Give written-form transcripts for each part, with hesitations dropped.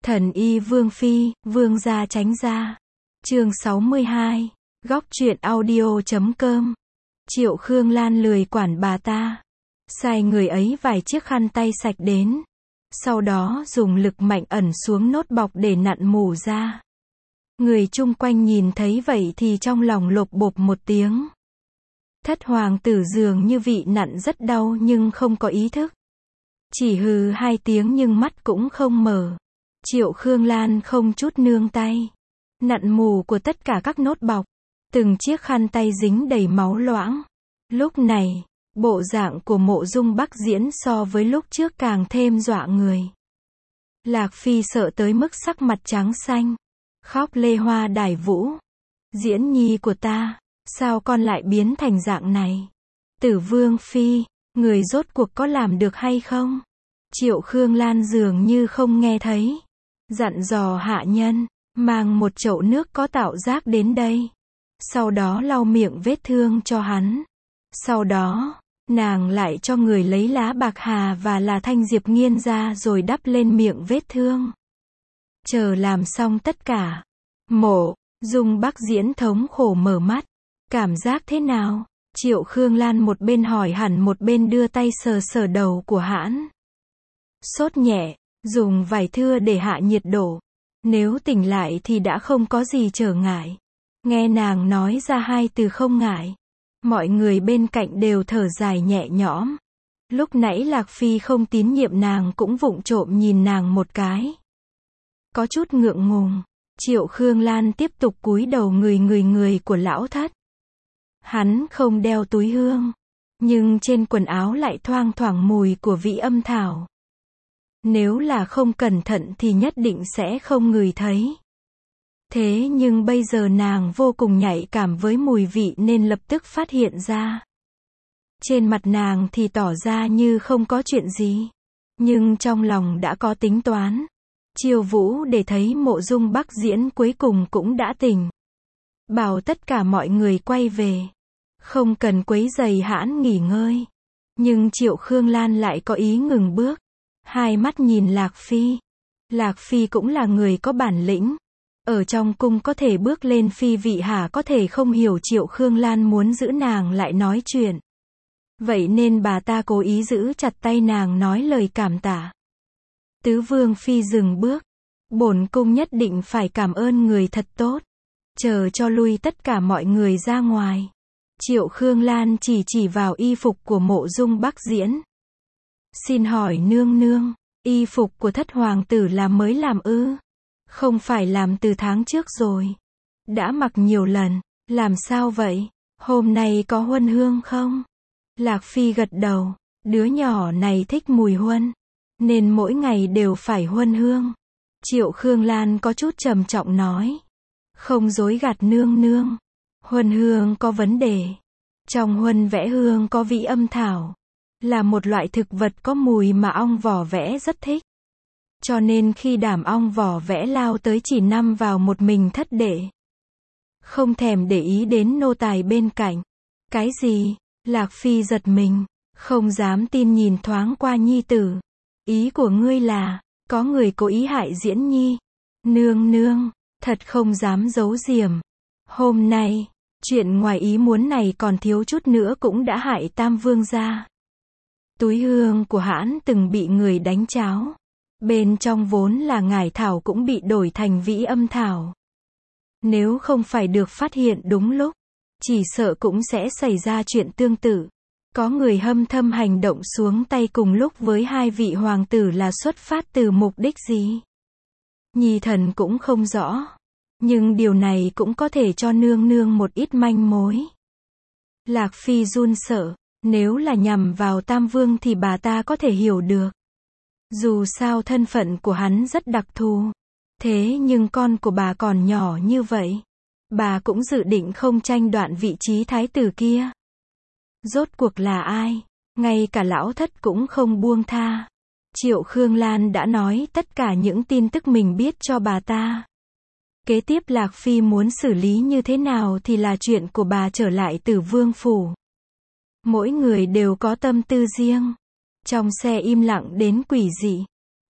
Thần y Vương Phi, Vương gia tránh ra. Chương 62. Góc truyện audio.com. Triệu Khương Lan lười quản bà ta. Sai người ấy vài chiếc khăn tay sạch đến. Sau đó dùng lực mạnh ẩn xuống nốt bọc để nặn mủ ra. Người chung quanh nhìn thấy vậy thì trong lòng lộp bộp một tiếng. Thất hoàng tử dường như vị nặn rất đau nhưng không có ý thức. Chỉ hừ hai tiếng nhưng mắt cũng không mở. Triệu Khương Lan không chút nương tay. Nặn mù của tất cả các nốt bọc. Từng chiếc khăn tay dính đầy máu loãng. Lúc này, bộ dạng của Mộ Dung Bắc Diễn so với lúc trước càng thêm dọa người. Lạc Phi sợ tới mức sắc mặt trắng xanh. Khóc lê hoa đài vũ. Diễn nhi của ta, sao con lại biến thành dạng này? Tử Vương Phi, người rốt cuộc có làm được hay không? Triệu Khương Lan dường như không nghe thấy. Dặn dò hạ nhân, mang một chậu nước có tạo giác đến đây. Sau đó lau miệng vết thương cho hắn. Sau đó, nàng lại cho người lấy lá bạc hà và là thanh diệp nghiên ra rồi đắp lên miệng vết thương. Chờ làm xong tất cả. Mộ Dung Bắc Diễn thống khổ mở mắt. Cảm giác thế nào? Triệu Khương Lan một bên hỏi hẳn một bên đưa tay sờ sờ đầu của hắn. Sốt nhẹ, dùng vải thưa để hạ nhiệt độ. Nếu tỉnh lại thì đã không có gì trở ngại. Nghe nàng nói ra hai từ không ngại. Mọi người bên cạnh đều thở dài nhẹ nhõm. Lúc nãy Lạc Phi không tín nhiệm nàng cũng vụng trộm nhìn nàng một cái. Có chút ngượng ngùng. Triệu Khương Lan tiếp tục cúi đầu người của lão thất. Hắn không đeo túi hương. Nhưng trên quần áo lại thoang thoảng mùi của vị âm thảo. Nếu là không cẩn thận thì nhất định sẽ không ngửi thấy. Thế nhưng bây giờ nàng vô cùng nhạy cảm với mùi vị nên lập tức phát hiện ra. Trên mặt nàng thì tỏ ra như không có chuyện gì. Nhưng trong lòng đã có tính toán. Chiêu Vũ để thấy Mộ Dung Bắc Diễn cuối cùng cũng đã tỉnh. Bảo tất cả mọi người quay về. Không cần quấy rầy hãn nghỉ ngơi. Nhưng Triệu Khương Lan lại có ý ngừng bước. Hai mắt nhìn Lạc Phi. Lạc Phi cũng là người có bản lĩnh. Ở trong cung có thể bước lên phi vị hả, có thể không hiểu Triệu Khương Lan muốn giữ nàng lại nói chuyện. Vậy nên bà ta cố ý giữ chặt tay nàng nói lời cảm tạ. Tứ Vương Phi dừng bước. Bổn cung nhất định phải cảm ơn người thật tốt. Chờ cho lui tất cả mọi người ra ngoài. Triệu Khương Lan chỉ vào y phục của Mộ Dung Bắc Diễn. Xin hỏi nương nương, y phục của thất hoàng tử là mới làm ư? Không phải làm từ tháng trước rồi. Đã mặc nhiều lần, làm sao vậy? Hôm nay có huân hương không? Lạc Phi gật đầu, đứa nhỏ này thích mùi huân, nên mỗi ngày đều phải huân hương. Triệu Khương Lan có chút trầm trọng nói. Không dối gạt nương nương. Huân hương có vấn đề. Trong huân vẽ hương có vị âm thảo. Là một loại thực vật có mùi mà ong vỏ vẽ rất thích. Cho nên khi Đảm ong vỏ vẽ lao tới chỉ nằm vào một mình thất đệ. Không thèm để ý đến nô tài bên cạnh. Cái gì? Lạc Phi giật mình. Không dám tin nhìn thoáng qua nhi tử. Ý của ngươi là, có người cố ý hại Diễn nhi. Nương nương, thật không dám giấu giềm. Hôm nay, chuyện ngoài ý muốn này còn thiếu chút nữa cũng đã hại Tam Vương gia. Túi hương của hãn từng bị người đánh cháo. Bên trong vốn là ngải thảo cũng bị đổi thành vĩ âm thảo. Nếu không phải được phát hiện đúng lúc, chỉ sợ cũng sẽ xảy ra chuyện tương tự. Có người hâm thâm hành động xuống tay cùng lúc với hai vị hoàng tử là xuất phát từ mục đích gì? Nhi thần cũng không rõ. Nhưng điều này cũng có thể cho nương nương một ít manh mối. Lạc Phi run sợ. Nếu là nhằm vào Tam Vương thì bà ta có thể hiểu được. Dù sao thân phận của hắn rất đặc thù. Thế nhưng con của bà còn nhỏ như vậy. Bà cũng dự định không tranh đoạt vị trí thái tử kia. Rốt cuộc là ai? Ngay cả lão thất cũng không buông tha. Triệu Khương Lan đã nói tất cả những tin tức mình biết cho bà ta. Kế tiếp Lạc Phi muốn xử lý như thế nào thì là chuyện của bà. Trở lại Tử Vương phủ. Mỗi người đều có tâm tư riêng. Trong xe im lặng đến quỷ dị.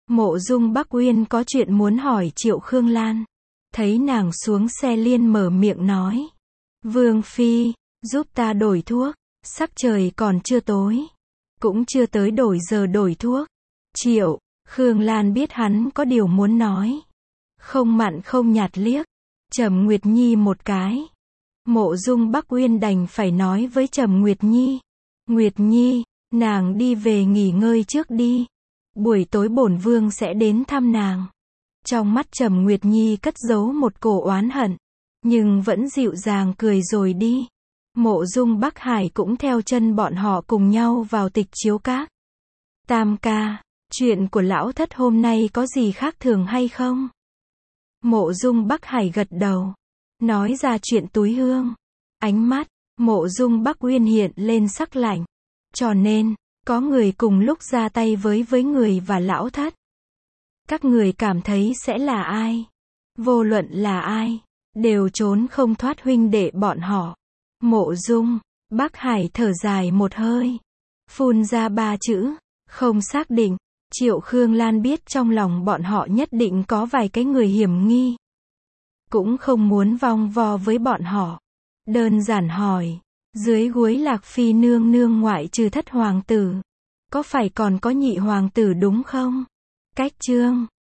Mộ Dung Bắc Uyên có chuyện muốn hỏi Triệu Khương Lan. Thấy nàng xuống xe liền mở miệng nói. Vương Phi, giúp ta đổi thuốc, sắc trời còn chưa tối. Cũng chưa tới đổi giờ đổi thuốc. Triệu Khương Lan biết hắn có điều muốn nói. Không mặn không nhạt liếc Trầm Nguyệt Nhi một cái. Mộ Dung Bắc Uyên đành phải nói với Trầm Nguyệt Nhi. Nguyệt Nhi, nàng đi về nghỉ ngơi trước đi. Buổi tối bổn vương sẽ đến thăm nàng. Trong mắt Trầm Nguyệt Nhi cất giấu một cổ oán hận, nhưng vẫn dịu dàng cười rồi đi. Mộ Dung Bắc Hải cũng theo chân bọn họ cùng nhau vào Tịch Chiếu Các. Tam ca, chuyện của lão thất hôm nay có gì khác thường hay không? Mộ Dung Bắc Hải gật đầu, nói ra chuyện túi hương. Ánh mắt Mộ Dung Bắc Uyên hiện lên sắc lạnh. Cho nên, có người cùng lúc ra tay với người và lão thất. Các người cảm thấy sẽ là ai? Vô luận là ai, đều trốn không thoát huynh đệ bọn họ. Mộ Dung Bắc Hải thở dài một hơi, phun ra 3 chữ, không xác định. Triệu Khương Lan biết trong lòng bọn họ nhất định có vài cái người hiểm nghi. Cũng không muốn vòng vo với bọn họ. Đơn giản hỏi, dưới gối Lạc Phi nương nương ngoại trừ thất hoàng tử, có phải còn có nhị hoàng tử đúng không? Cách chương